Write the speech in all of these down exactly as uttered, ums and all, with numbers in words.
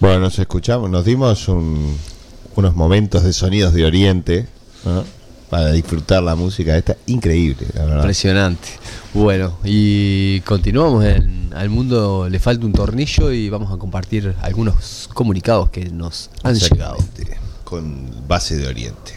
Bueno, nos escuchamos, nos dimos un, unos momentos de sonidos de Oriente, ¿no? Para disfrutar la música esta, increíble, la verdad. Impresionante. Bueno, y continuamos en Al Mundo Le Falta un Tornillo y vamos a compartir algunos comunicados que nos han llegado. Con base de Oriente.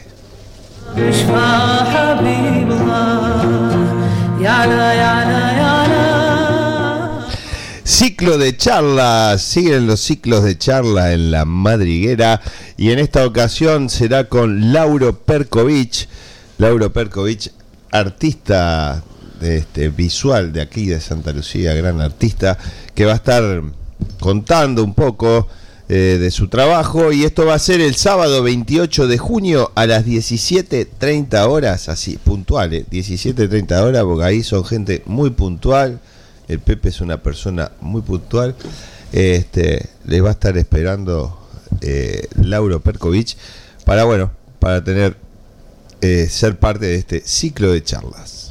Ciclo de charlas, siguen los ciclos de charla en La Madriguera y en esta ocasión será con Lauro Perkovich. Lauro Perkovich, artista de este, visual de aquí de Santa Lucía, gran artista, que va a estar contando un poco eh, de su trabajo, y esto va a ser el sábado veintiocho de junio a las diecisiete treinta horas, así puntual, eh, diecisiete treinta horas, porque ahí son gente muy puntual. El Pepe es una persona muy puntual. Este, les va a estar esperando eh, Lauro Perkovich para, bueno, para tener eh, ser parte de este ciclo de charlas.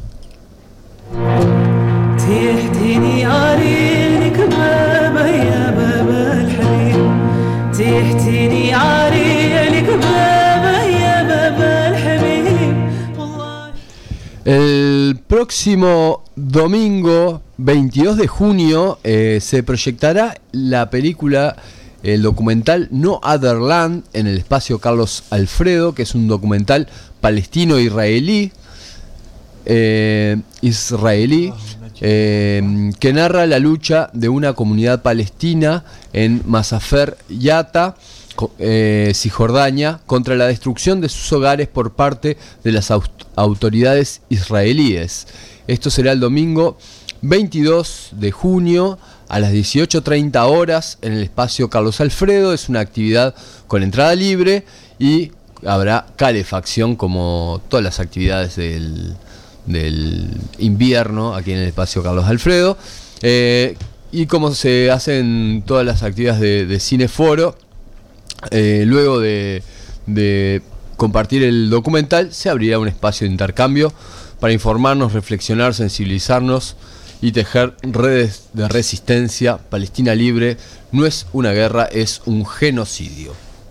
El próximo domingo veintidós de junio eh, se proyectará la película, el documental No Other Land en el espacio Carlos Alfredo, que es un documental palestino-israelí eh, israelí eh, que narra la lucha de una comunidad palestina en Masafer Yatta, Eh, Cisjordania, contra la destrucción de sus hogares por parte de las aut- autoridades israelíes. Esto será el domingo veintidós de junio a las dieciocho treinta horas en el espacio Carlos Alfredo. Es una actividad con entrada libre y habrá calefacción como todas las actividades del, del invierno aquí en el espacio Carlos Alfredo. Eh, y como se hacen todas las actividades de, de Cineforo, Eh, luego de, de compartir el documental, se abrirá un espacio de intercambio para informarnos, reflexionar, sensibilizarnos y tejer redes de resistencia. Palestina libre no es una guerra, es un genocidio.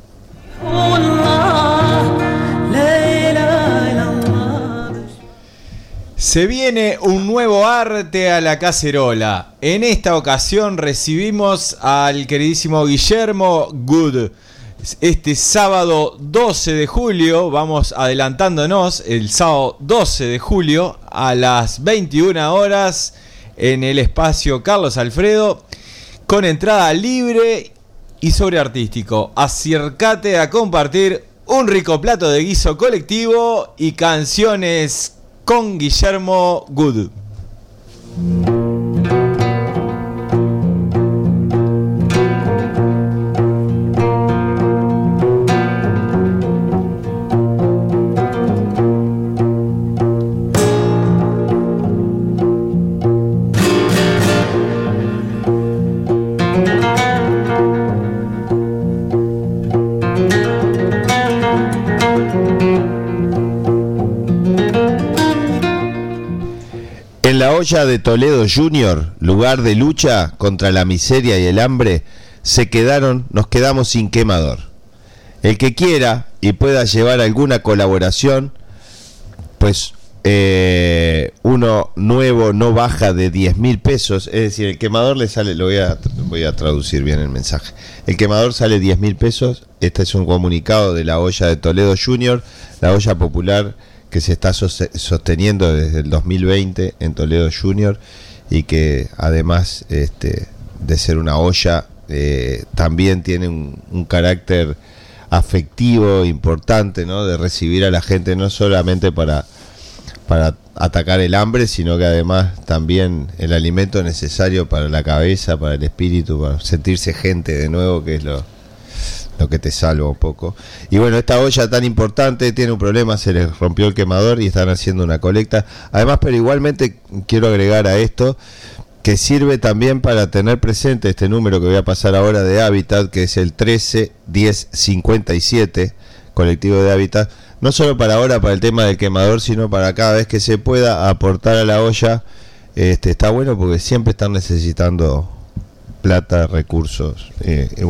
Se viene un nuevo arte a la cacerola. En esta ocasión recibimos al queridísimo Guillermo Good. Este sábado doce de julio, vamos adelantándonos, el sábado doce de julio a las veintiuna horas en el espacio Carlos Alfredo, con entrada libre y sobre artístico. Acércate a compartir un rico plato de guiso colectivo y canciones con Guillermo Good. En la olla de Toledo Junior, lugar de lucha contra la miseria y el hambre, se quedaron, nos quedamos sin quemador. El que quiera y pueda llevar alguna colaboración, pues eh, uno nuevo no baja de diez mil pesos, es decir, el quemador le sale, lo voy a, voy a traducir bien el mensaje, el quemador sale diez mil pesos. Este es un comunicado de la olla de Toledo Junior, la olla popular que se está sosteniendo desde el dos mil veinte en Toledo Junior, y que además este, de ser una olla eh, también tiene un, un carácter afectivo importante, ¿no? De recibir a la gente no solamente para, para atacar el hambre, sino que además también el alimento necesario para la cabeza, para el espíritu, para sentirse gente de nuevo, que es lo lo que te salva un poco. Y bueno, esta olla tan importante tiene un problema, se les rompió el quemador y están haciendo una colecta. Además, pero igualmente quiero agregar a esto que sirve también para tener presente este número que voy a pasar ahora de Hábitat, que es el trece diez cincuenta y siete, colectivo de Hábitat, no solo para ahora, para el tema del quemador, sino para cada vez que se pueda aportar a la olla. Este, está bueno porque siempre están necesitando plata, recursos, eh, y bueno,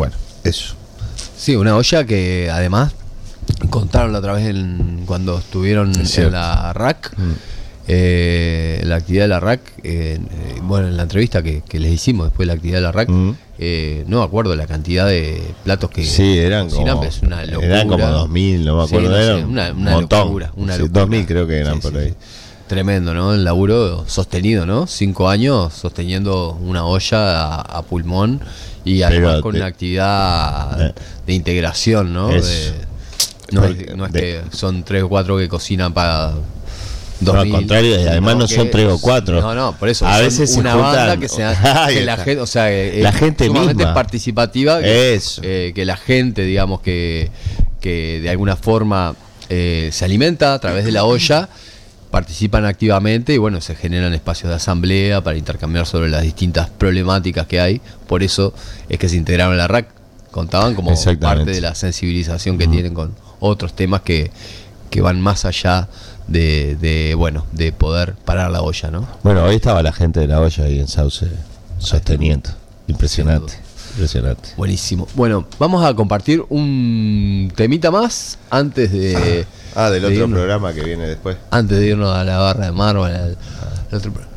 Eso. Sí, una olla que además contaron la otra vez en, cuando estuvieron Es en cierto. la R A C, Mm. eh, la actividad de la R A C, eh, eh, bueno, en la entrevista que, que les hicimos después de la actividad de la R A C, Mm. eh, no me acuerdo la cantidad de platos que Sí, eran cocinan, como, es una locura. eran como dos mil, no me Sí, acuerdo. no sé, eran una, un una montón. locura, una Sí, locura. dos mil creo que eran Sí, por sí, ahí. sí. Tremendo, ¿no? El laburo sostenido, ¿no? Cinco años sosteniendo una olla a, a pulmón y además Pero con te- una actividad Eh. de integración, ¿no? Eso. De- no, es, Porque no es de- que son tres o cuatro que cocinan para dos No, al mil, contrario, y además no que- son tres o cuatro. No, no, por eso. A son veces se una juntan- banda que, se, Ahí que la está. gente, o sea, La es gente sumamente misma. participativa. Que, Eso. eh, que la gente, digamos, que, que de alguna forma eh, se alimenta a través de la olla, participan activamente y bueno, se generan espacios de asamblea para intercambiar sobre las distintas problemáticas que hay. Por eso es que se integraron a la R A C. Contaban como Exactamente. parte de la sensibilización que tienen con otros temas que, que van más allá de, de, bueno, de poder parar la olla, ¿no? Bueno, hoy estaba la gente de la olla ahí en Sauce sosteniendo. Impresionante. Impresionante. Buenísimo. Bueno, vamos a compartir un temita más antes de... Ah, del de otro irnos- programa que viene después. Antes de irnos a la barra de mármol, al, al otro pro-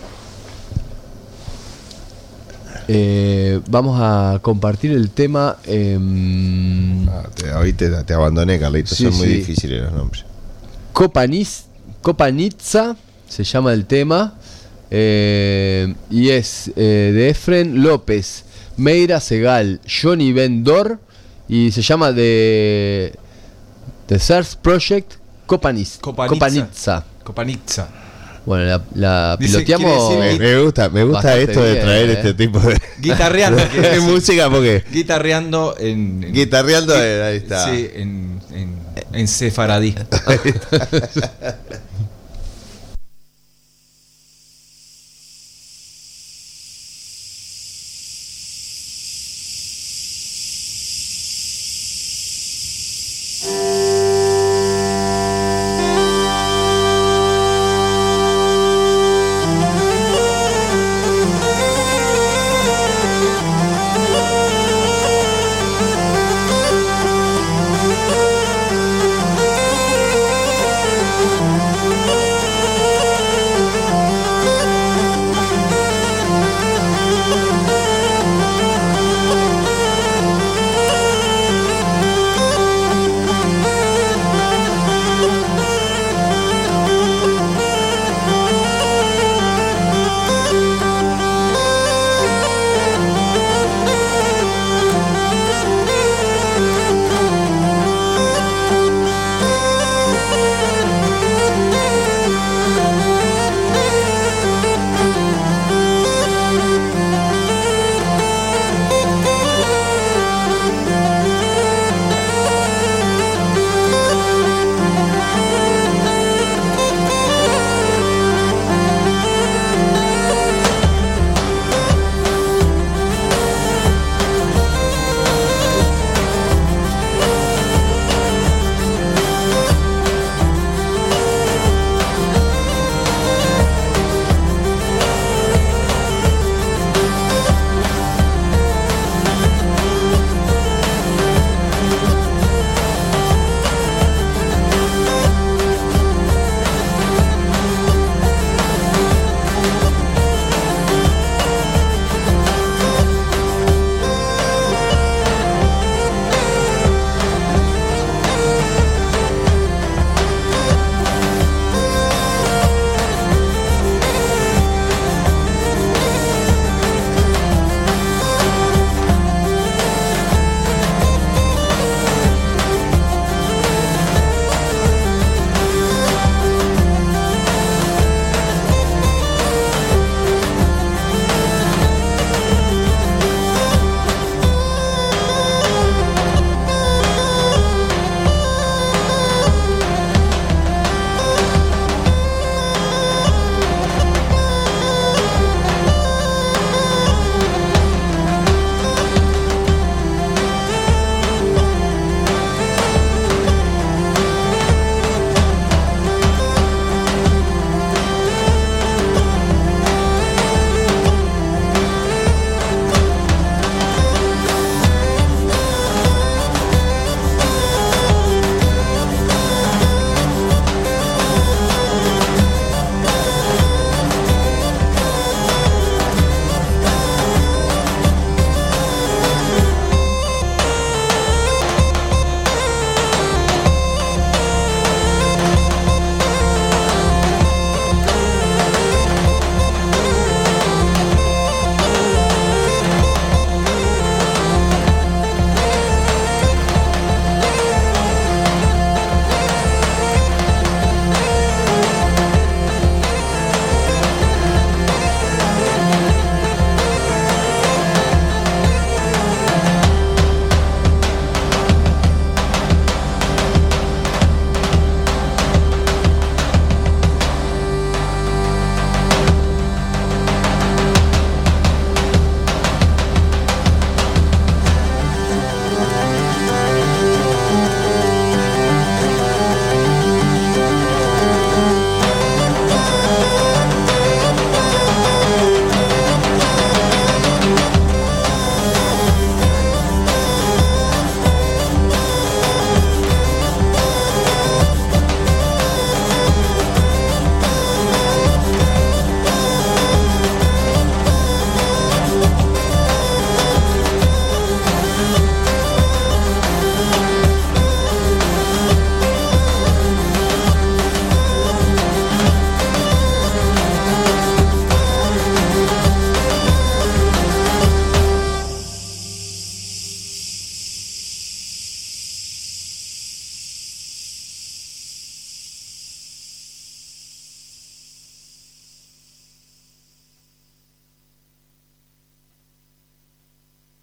Eh, vamos a compartir el tema. em, Ah, te, hoy te, te abandoné, Carlitos. Sí, Son muy sí. difíciles los nombres. Kopaniz- Kopanitza se llama el tema. eh, y es eh, de Efren López, Meira Segal, Johnny Vendor. Y se llama de The Search Project Kopaniz- Kopanitza. Kopanitza. Copanitza. Bueno, la, la Dice- piloteamos. quiere Me, me gusta, me gusta Bastante esto de bien, traer eh. este tipo de, Guitarreando, quiere de decir. música porque Guitarreando en. en- guitarreando, eh, ahí está. Sí, en, en, en sefaradí.